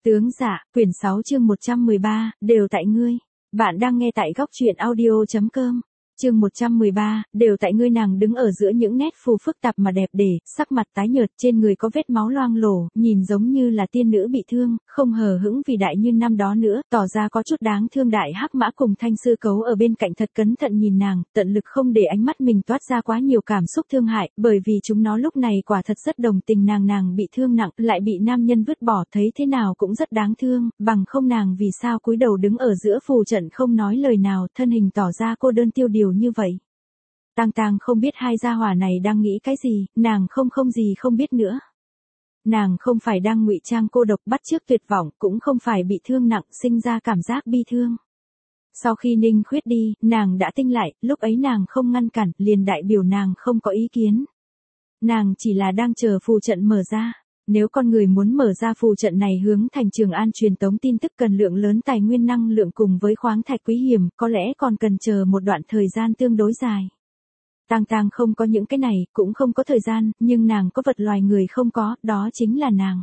Tướng dạ, quyển 6 chương 113, đều tại ngươi. Bạn đang nghe tại góc truyện audio.com. Chương 113, đều tại ngươi. Nàng đứng ở giữa những nét phù phức tạp mà đẹp để, sắc mặt tái nhợt, trên người có vết máu loang lổ, nhìn giống như là tiên nữ bị thương, không hờ hững vì đại như năm đó nữa, tỏ ra có chút đáng thương. Đại hắc mã cùng thanh sư cấu ở bên cạnh thật cẩn thận nhìn nàng, tận lực không để ánh mắt mình toát ra quá nhiều cảm xúc thương hại, bởi vì chúng nó lúc này quả thật rất đồng tình nàng bị thương nặng, lại bị nam nhân vứt bỏ, thấy thế nào cũng rất đáng thương, bằng không nàng vì sao cúi đầu đứng ở giữa phù trận không nói lời nào, thân hình tỏ ra cô đơn tiêu điều như vậy. Tang không biết hai gia hỏa này đang nghĩ cái gì, nàng không gì không biết nữa. Nàng không phải đang ngụy trang cô độc bắt chước tuyệt vọng, cũng không phải bị thương nặng, sinh ra cảm giác bi thương. Sau khi Ninh Khuyết đi, nàng đã tinh lại, lúc ấy nàng không ngăn cản, liền đại biểu nàng không có ý kiến. Nàng chỉ là đang chờ phù trận mở ra. Nếu con người muốn mở ra phù trận này hướng thành Trường An truyền tống tin tức cần lượng lớn tài nguyên năng lượng cùng với khoáng thạch quý hiếm, có lẽ còn cần chờ một đoạn thời gian tương đối dài. Tang không có những cái này, cũng không có thời gian, nhưng nàng có vật loài người không có, đó chính là nàng.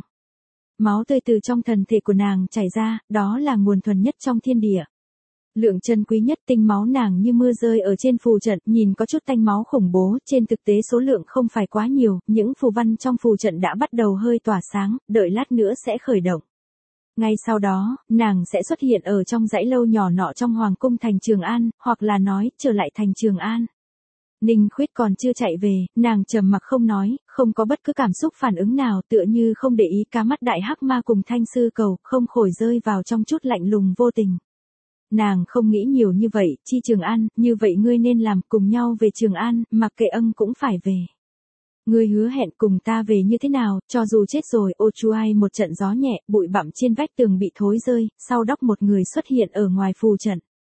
Máu tươi từ trong thần thể của nàng chảy ra, đó là nguồn thuần nhất trong thiên địa. Lượng chân quý nhất, tinh máu nàng như mưa rơi ở trên phù trận, nhìn có chút tanh máu khủng bố, trên thực tế số lượng không phải quá nhiều, những phù văn trong phù trận đã bắt đầu hơi tỏa sáng, đợi lát nữa sẽ khởi động. Ngay sau đó, nàng sẽ xuất hiện ở trong dãy lâu nhỏ nọ trong hoàng cung thành Trường An, hoặc là nói, trở lại thành Trường An. Ninh Khuyết còn chưa chạy về, nàng trầm mặc không nói, không có bất cứ cảm xúc phản ứng nào, tựa như không để ý. Cá mắt đại hắc ma cùng thanh sư cầu, không khỏi rơi vào trong chút lạnh lùng vô tình. Nàng không nghĩ nhiều như vậy, chi Trường An, như vậy ngươi nên làm, cùng nhau về Trường An, mặc kệ cũng phải về. Ngươi hứa hẹn cùng ta về như thế nào, cho dù chết rồi. Ô chuai một trận gió nhẹ, bụi bặm trên vách tường bị thối rơi, sau đó một người xuất hiện ở ngoài phù trận.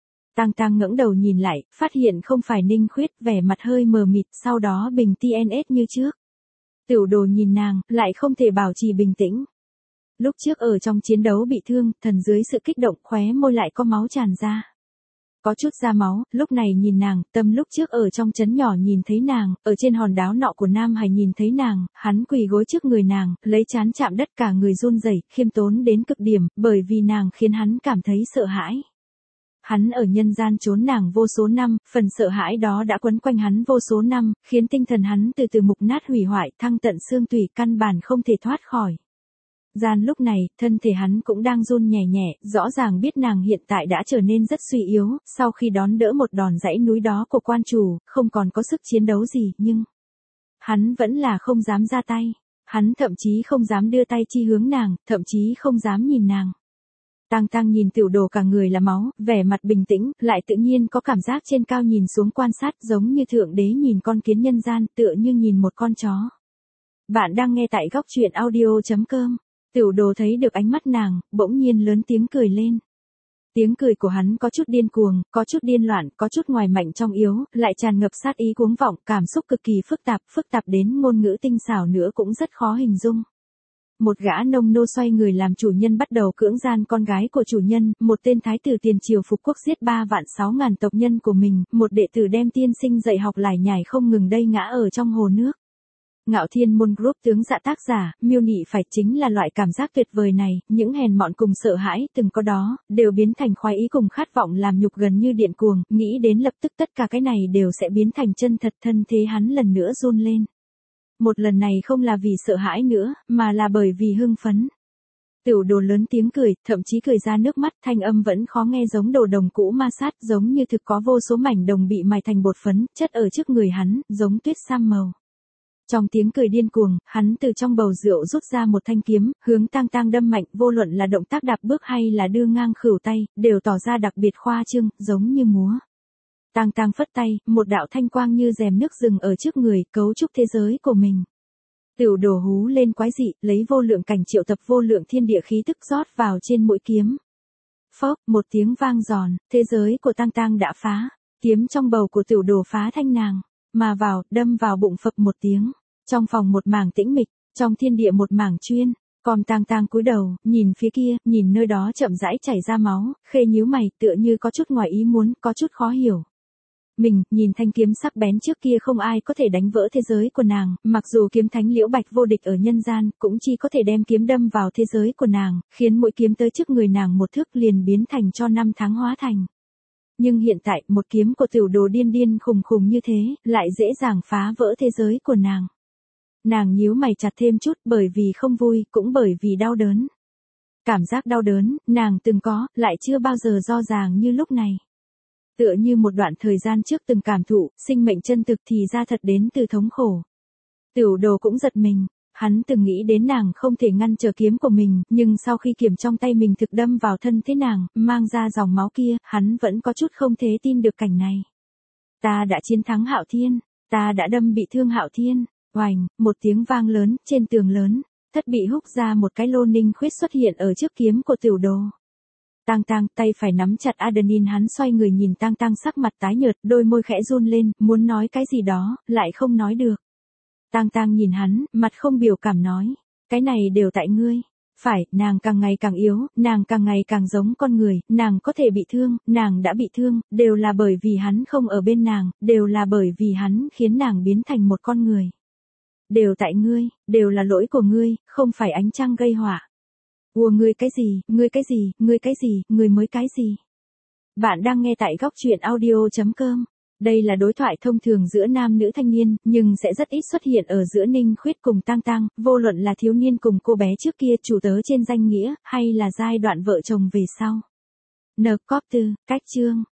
Tang ngẩng đầu nhìn lại, phát hiện không phải Ninh Khuyết, vẻ mặt hơi mờ mịt, sau đó bình TNS như trước. Tiểu Đồ nhìn nàng, lại không thể bảo trì bình tĩnh. Lúc trước ở trong chiến đấu bị thương, thần dưới sự kích động, khóe môi lại có máu tràn ra. Có chút ra máu, lúc này nhìn nàng, Tâm lúc trước ở trong trấn nhỏ nhìn thấy nàng, ở trên hòn đảo nọ của Nam Hải nhìn thấy nàng, hắn quỳ gối trước người nàng, lấy trán chạm đất, cả người run rẩy, khiêm tốn đến cực điểm, bởi vì nàng khiến hắn cảm thấy sợ hãi. Hắn ở nhân gian trốn nàng vô số năm, phần sợ hãi đó đã quấn quanh hắn vô số năm, khiến tinh thần hắn từ từ mục nát hủy hoại, thăng tận xương tủy, căn bản không thể thoát khỏi. Gian lúc này, thân thể hắn cũng đang run nhẹ nhẹ, rõ ràng biết nàng hiện tại đã trở nên rất suy yếu, sau khi đón đỡ một đòn dãy núi đó của quan chủ, không còn có sức chiến đấu gì, nhưng hắn vẫn là không dám ra tay. Hắn thậm chí không dám đưa tay chi hướng nàng, thậm chí không dám nhìn nàng. Tang nhìn Tiểu Đồ cả người là máu, vẻ mặt bình tĩnh, lại tự nhiên có cảm giác trên cao nhìn xuống quan sát, giống như thượng đế nhìn con kiến nhân gian, tựa như nhìn một con chó. Bạn đang nghe tại góc truyện audio.com. Tiểu Đồ thấy được ánh mắt nàng, bỗng nhiên lớn tiếng cười lên. Tiếng cười của hắn có chút điên cuồng, có chút điên loạn, có chút ngoài mạnh trong yếu, lại tràn ngập sát ý cuống vọng, cảm xúc cực kỳ phức tạp đến ngôn ngữ tinh xảo nữa cũng rất khó hình dung. Một gã nông nô xoay người làm chủ nhân bắt đầu cưỡng gian con gái của chủ nhân, một tên thái tử tiền triều phục quốc giết 3.600.000 tộc nhân của mình, một đệ tử đem tiên sinh dạy học lải nhải không ngừng đây ngã ở trong hồ nước. Ngạo Thiên Môn Group tướng dạ tác giả, miêu nị phải chính là loại cảm giác tuyệt vời này, những hèn mọn cùng sợ hãi từng có đó, đều biến thành khoái ý cùng khát vọng làm nhục gần như điện cuồng, nghĩ đến lập tức tất cả cái này đều sẽ biến thành chân thật. Thân thế hắn lần nữa run lên. Một lần này không là vì sợ hãi nữa, mà là bởi vì hưng phấn. Tiểu Đồ lớn tiếng cười, thậm chí cười ra nước mắt, thanh âm vẫn khó nghe giống đồ đồng cũ ma sát, giống như thực có vô số mảnh đồng bị mài thành bột phấn, chất ở trước người hắn, giống tuyết sam màu. Trong tiếng cười điên cuồng, hắn từ trong bầu rượu rút ra một thanh kiếm, hướng Tang đâm mạnh, vô luận là động tác đạp bước hay là đưa ngang khuỷu tay, đều tỏ ra đặc biệt khoa trương, giống như múa. Tang phất tay, một đạo thanh quang như rèm nước rừng ở trước người, cấu trúc thế giới của mình. Tiểu Đồ hú lên quái dị, lấy vô lượng cảnh triệu tập vô lượng thiên địa khí tức rót vào trên mũi kiếm. Phốc, một tiếng vang giòn, thế giới của Tang đã phá, kiếm trong bầu của Tiểu Đồ phá thanh nàng, mà vào, đâm vào bụng phập một tiếng. Trong phòng một mảng tĩnh mịch, trong thiên địa một mảng chuyên. Còn Tang cúi đầu, nhìn phía kia, nhìn nơi đó chậm rãi chảy ra máu, khê nhíu mày, tựa như có chút ngoài ý muốn, có chút khó hiểu. Mình, nhìn thanh kiếm sắc bén trước kia không ai có thể đánh vỡ thế giới của nàng, mặc dù kiếm thánh Liễu Bạch vô địch ở nhân gian, cũng chỉ có thể đem kiếm đâm vào thế giới của nàng, khiến mỗi kiếm tới trước người nàng một thước liền biến thành cho 5 tháng hóa thành. Nhưng hiện tại, một kiếm của tiểu đồ điên điên khùng khùng như thế, lại dễ dàng phá vỡ thế giới của nàng. Nàng nhíu mày chặt thêm chút bởi vì không vui, cũng bởi vì đau đớn. Cảm giác đau đớn, nàng từng có, lại chưa bao giờ rõ ràng như lúc này. Tựa như một đoạn thời gian trước từng cảm thụ, sinh mệnh chân thực thì ra thật đến từ thống khổ. Tiểu đồ cũng giật mình, hắn từng nghĩ đến nàng không thể ngăn trở kiếm của mình, nhưng sau khi kiếm trong tay mình thực đâm vào thân thế nàng, mang ra dòng máu kia, hắn vẫn có chút không thể tin được cảnh này. Ta đã chiến thắng Hạo Thiên, ta đã đâm bị thương Hạo Thiên. Oành, một tiếng vang lớn, trên tường lớn, thất bị húc ra một cái lô ninh khuyết xuất hiện ở trước kiếm của tiểu đồ. Tang Tang, tay phải nắm chặt Adenin, hắn xoay người nhìn Tang Tang sắc mặt tái nhợt, đôi môi khẽ run lên, muốn nói cái gì đó, lại không nói được. Tang Tang nhìn hắn, mặt không biểu cảm nói, cái này đều tại ngươi. Phải, nàng càng ngày càng yếu, nàng càng ngày càng giống con người, nàng có thể bị thương, nàng đã bị thương, đều là bởi vì hắn không ở bên nàng, đều là bởi vì hắn khiến nàng biến thành một con người. Đều tại ngươi, đều là lỗi của ngươi, không phải ánh trăng gây họa. Ủa ngươi cái gì, ngươi cái gì, ngươi cái gì, ngươi mới cái gì. Bạn đang nghe tại góc truyện audio.com. Đây là đối thoại thông thường giữa nam nữ thanh niên, nhưng sẽ rất ít xuất hiện ở giữa Ninh Khuyết cùng Tang Tang, vô luận là thiếu niên cùng cô bé trước kia chủ tớ trên danh nghĩa, hay là giai đoạn vợ chồng về sau. N. Copter, cách chương.